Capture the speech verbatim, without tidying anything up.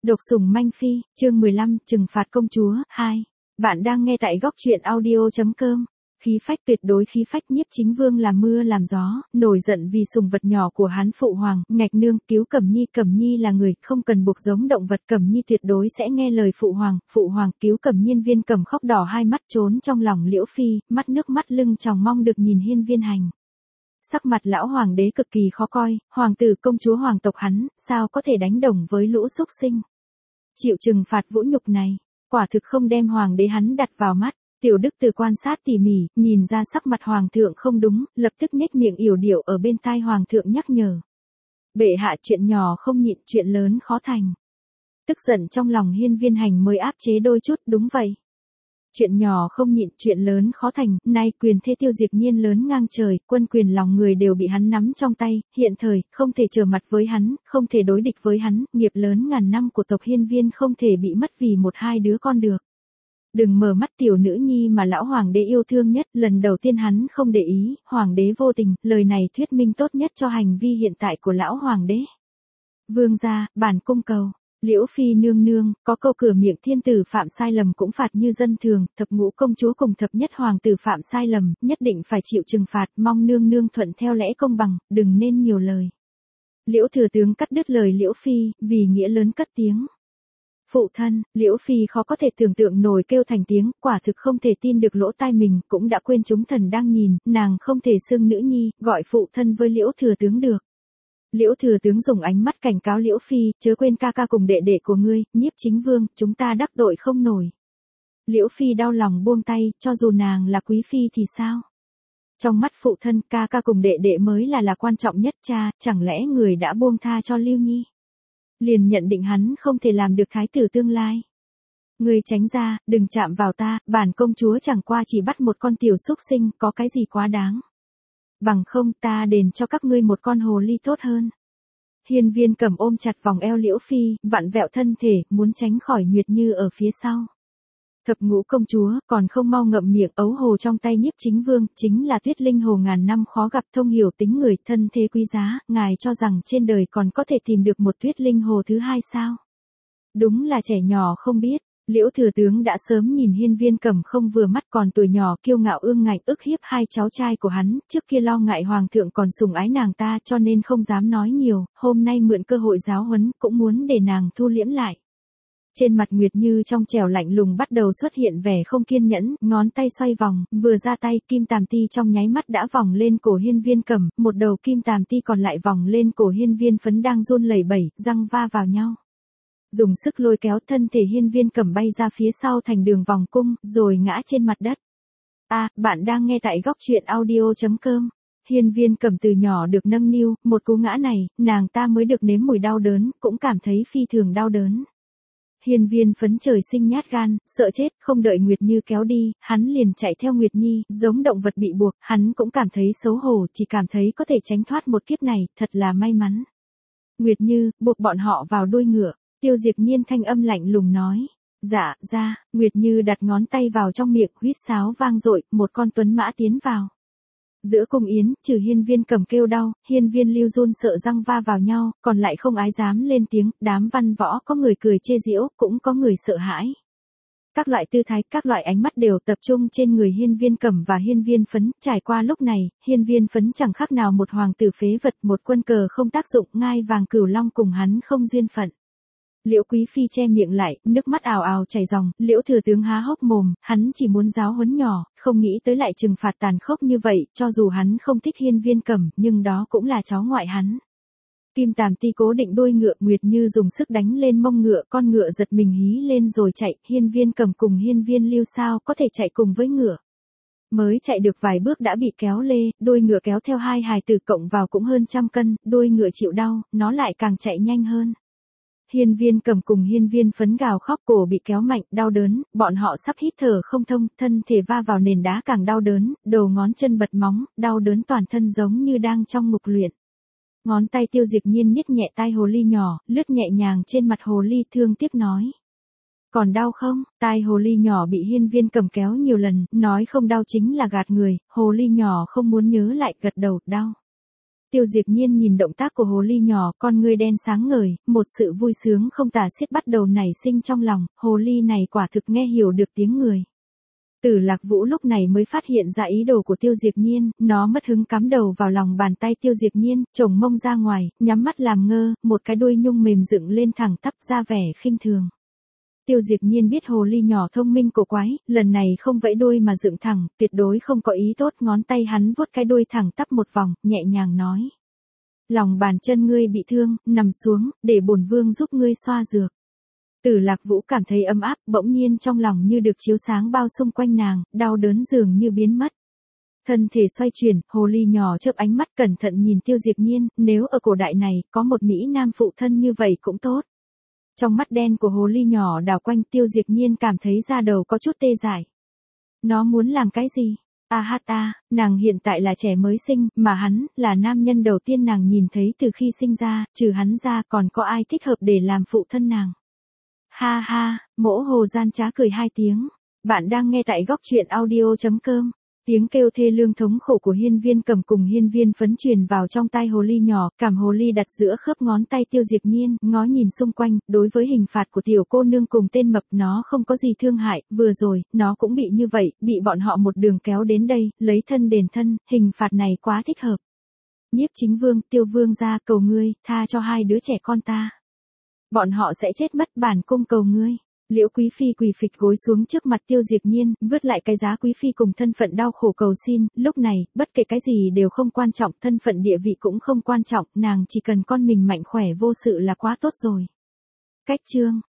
Độc sủng manh phi, chương mười lăm, trừng phạt công chúa, hai. Bạn đang nghe tại góc truyện audio chấm com. Khí phách tuyệt đối khí phách Nhiếp Chính Vương làm mưa làm gió, nổi giận vì sủng vật nhỏ của hắn phụ hoàng, Ngạch Nương, cứu Cẩm Nhi, Cẩm Nhi là người, không cần buộc giống động vật, Cẩm Nhi tuyệt đối sẽ nghe lời phụ hoàng, phụ hoàng, cứu Cẩm Nhiên. Viên Cẩm khóc đỏ hai mắt trốn trong lòng Liễu Phi, mắt nước mắt lưng tròng mong được nhìn Hiên Viên Hành. Sắc mặt lão hoàng đế cực kỳ khó coi, hoàng tử công chúa hoàng tộc hắn, sao có thể đánh đồng với lũ súc sinh. Chịu trừng phạt vũ nhục này, quả thực không đem hoàng đế hắn đặt vào mắt. Tiểu Đức Từ quan sát tỉ mỉ, nhìn ra sắc mặt hoàng thượng không đúng, lập tức nhếch miệng yểu điệu ở bên tai hoàng thượng nhắc nhở. Bệ hạ, chuyện nhỏ không nhịn, chuyện lớn khó thành. Tức giận trong lòng Hiên Viên Hành mới áp chế đôi chút, đúng vậy. Chuyện nhỏ không nhịn, chuyện lớn khó thành, nay quyền thế Tiêu Diệt Nhiên lớn ngang trời, quân quyền lòng người đều bị hắn nắm trong tay, hiện thời, không thể trở mặt với hắn, không thể đối địch với hắn, nghiệp lớn ngàn năm của tộc Hiên Viên không thể bị mất vì một hai đứa con được. Đừng mở mắt tiểu nữ nhi mà lão hoàng đế yêu thương nhất, lần đầu tiên hắn không để ý, hoàng đế vô tình, lời này thuyết minh tốt nhất cho hành vi hiện tại của lão hoàng đế. Vương gia, bản cung cầu. Liễu Phi nương nương, có câu cửa miệng thiên tử phạm sai lầm cũng phạt như dân thường, thập ngũ công chúa cùng thập nhất hoàng tử phạm sai lầm, nhất định phải chịu trừng phạt, mong nương nương thuận theo lẽ công bằng, đừng nên nhiều lời. Liễu thừa tướng cắt đứt lời Liễu Phi, vì nghĩa lớn cất tiếng. Phụ thân, Liễu Phi khó có thể tưởng tượng nổi kêu thành tiếng, quả thực không thể tin được lỗ tai mình, cũng đã quên chúng thần đang nhìn, nàng không thể xưng nữ nhi, gọi phụ thân với Liễu thừa tướng được. Liễu thừa tướng dùng ánh mắt cảnh cáo Liễu Phi, chớ quên ca ca cùng đệ đệ của ngươi, Nhiếp Chính Vương, chúng ta đắc tội không nổi. Liễu Phi đau lòng buông tay, cho dù nàng là quý phi thì sao? Trong mắt phụ thân, ca ca cùng đệ đệ mới là là quan trọng nhất, cha, chẳng lẽ người đã buông tha cho Lưu Nhi? Liền nhận định hắn không thể làm được thái tử tương lai. Ngươi tránh ra, đừng chạm vào ta, bản công chúa chẳng qua chỉ bắt một con tiểu súc sinh, có cái gì quá đáng. Bằng không ta đền cho các ngươi một con hồ ly tốt hơn. Hiên Viên Cẩm ôm chặt vòng eo Liễu Phi, vặn vẹo thân thể, muốn tránh khỏi Nguyệt Như ở phía sau. Thập ngũ công chúa, còn không mau ngậm miệng, ấu hồ trong tay Nhiếp Chính Vương, chính là tuyết linh hồ ngàn năm khó gặp, thông hiểu tính người, thân thế quý giá, ngài cho rằng trên đời còn có thể tìm được một tuyết linh hồ thứ hai sao? Đúng là trẻ nhỏ không biết. Liễu thừa tướng đã sớm nhìn Hiên Viên Cẩm không vừa mắt, còn tuổi nhỏ kiêu ngạo ương ngạnh ức hiếp hai cháu trai của hắn, trước kia lo ngại hoàng thượng còn sủng ái nàng ta cho nên không dám nói nhiều, hôm nay mượn cơ hội giáo huấn, cũng muốn để nàng thu liễm lại. Trên mặt Nguyệt Như trong trẻo lạnh lùng bắt đầu xuất hiện vẻ không kiên nhẫn, ngón tay xoay vòng, vừa ra tay, kim tàm ti trong nháy mắt đã vòng lên cổ Hiên Viên Cẩm, một đầu kim tàm ti còn lại vòng lên cổ Hiên Viên Phấn đang run lẩy bẩy, răng va vào nhau. Dùng sức lôi kéo, thân thể Hiên Viên Cẩm bay ra phía sau thành đường vòng cung, rồi ngã trên mặt đất. À, bạn đang nghe tại góc truyện audio chấm com. Hiên Viên Cẩm từ nhỏ được nâng niu, một cú ngã này, nàng ta mới được nếm mùi đau đớn, cũng cảm thấy phi thường đau đớn. Hiên Viên Phấn trời sinh nhát gan, sợ chết, không đợi Nguyệt Như kéo đi, hắn liền chạy theo Nguyệt Nhi, giống động vật bị buộc, hắn cũng cảm thấy xấu hổ, chỉ cảm thấy có thể tránh thoát một kiếp này, thật là may mắn. Nguyệt Như, buộc bọn họ vào đuôi ngựa. Tiêu Diệt Nhiên thanh âm lạnh lùng nói. Dạ, ra, Nguyệt Như đặt ngón tay vào trong miệng, huýt sáo vang dội, một con tuấn mã tiến vào. Giữa cung yến, trừ Hiên Viên Cẩm kêu đau, Hiên Viên Lưu run sợ răng va vào nhau, còn lại không ái dám lên tiếng, đám văn võ có người cười chê giễu, cũng có người sợ hãi. Các loại tư thái, các loại ánh mắt đều tập trung trên người Hiên Viên Cẩm và Hiên Viên Phấn, trải qua lúc này, Hiên Viên Phấn chẳng khác nào một hoàng tử phế vật, một quân cờ không tác dụng, ngai vàng cửu long cùng hắn không duyên phận. Liễu Quý Phi che miệng lại, nước mắt ào ào chảy ròng, Liễu thừa tướng há hốc mồm, hắn chỉ muốn giáo huấn nhỏ, không nghĩ tới lại trừng phạt tàn khốc như vậy, cho dù hắn không thích Hiên Viên Cẩm, nhưng đó cũng là cháu ngoại hắn. Kim tàm ti cố định đuôi ngựa, Nguyệt Như dùng sức đánh lên mông ngựa, con ngựa giật mình hí lên rồi chạy, Hiên Viên Cẩm cùng Hiên Viên Lưu sao có thể chạy cùng với ngựa. Mới chạy được vài bước đã bị kéo lê, đuôi ngựa kéo theo hai hài tử cộng vào cũng hơn trăm cân, đuôi ngựa chịu đau, nó lại càng chạy nhanh hơn. Hiên Viên Cẩm cùng Hiên Viên Phấn gào khóc, cổ bị kéo mạnh, đau đớn, bọn họ sắp hít thở không thông, thân thể va vào nền đá càng đau đớn, đầu ngón chân bật móng, đau đớn toàn thân giống như đang trong ngục luyện. Ngón tay Tiêu Diệt Nhiên nhét nhẹ tai hồ ly nhỏ, lướt nhẹ nhàng trên mặt hồ ly, thương tiếc nói. Còn đau không? Tai hồ ly nhỏ bị Hiên Viên Cẩm kéo nhiều lần, nói không đau chính là gạt người, hồ ly nhỏ không muốn nhớ lại, gật đầu, đau. Tiêu Diệp Nhiên nhìn động tác của hồ ly nhỏ, con ngươi đen sáng ngời, một sự vui sướng không tả xiết bắt đầu nảy sinh trong lòng, hồ ly này quả thực nghe hiểu được tiếng người. Tử Lạc Vũ lúc này mới phát hiện ra ý đồ của Tiêu Diệp Nhiên, nó mất hứng cắm đầu vào lòng bàn tay Tiêu Diệp Nhiên, chồng mông ra ngoài, nhắm mắt làm ngơ, một cái đuôi nhung mềm dựng lên thẳng tắp ra vẻ khinh thường. Tiêu Diệp Nhiên biết hồ ly nhỏ thông minh cổ quái, lần này không vẫy đuôi mà dựng thẳng, tuyệt đối không có ý tốt, ngón tay hắn vuốt cái đuôi thẳng tắp một vòng, nhẹ nhàng nói. Lòng bàn chân ngươi bị thương, nằm xuống, để bổn vương giúp ngươi xoa dược. Tử Lạc Vũ cảm thấy ấm áp, bỗng nhiên trong lòng như được chiếu sáng bao xung quanh nàng, đau đớn dường như biến mất. Thân thể xoay chuyển, hồ ly nhỏ chớp ánh mắt cẩn thận nhìn Tiêu Diệp Nhiên, nếu ở cổ đại này, có một Mỹ Nam phụ thân như vậy cũng tốt. Trong mắt đen của hồ ly nhỏ đảo quanh, Tiêu Diệp Nhiên cảm thấy da đầu có chút tê dại. Nó muốn làm cái gì? A hát a, nàng hiện tại là trẻ mới sinh, mà hắn, là nam nhân đầu tiên nàng nhìn thấy từ khi sinh ra, trừ hắn ra còn có ai thích hợp để làm phụ thân nàng. Ha ha, Mỗ Hồ gian trá cười hai tiếng. Bạn đang nghe tại góc truyện audio chấm com. Tiếng kêu thê lương thống khổ của Hiên Viên Cầm cùng Hiên Viên Phấn truyền vào trong tai hồ ly nhỏ, cảm hồ ly đặt giữa khớp ngón tay Tiêu Diệp Nhiên, ngó nhìn xung quanh, đối với hình phạt của tiểu cô nương cùng tên mập nó không có gì thương hại, vừa rồi, nó cũng bị như vậy, bị bọn họ một đường kéo đến đây, lấy thân đền thân, hình phạt này quá thích hợp. Nhiếp Chính Vương, Tiêu Vương gia cầu ngươi, tha cho hai đứa trẻ con ta. Bọn họ sẽ chết mất, bản cung cầu ngươi. Liễu Quý Phi quỳ phịch gối xuống trước mặt Tiêu Diệp Nhiên, vứt lại cái giá Quý Phi cùng thân phận đau khổ cầu xin, lúc này, bất kể cái gì đều không quan trọng, thân phận địa vị cũng không quan trọng, nàng chỉ cần con mình mạnh khỏe vô sự là quá tốt rồi. Cách chương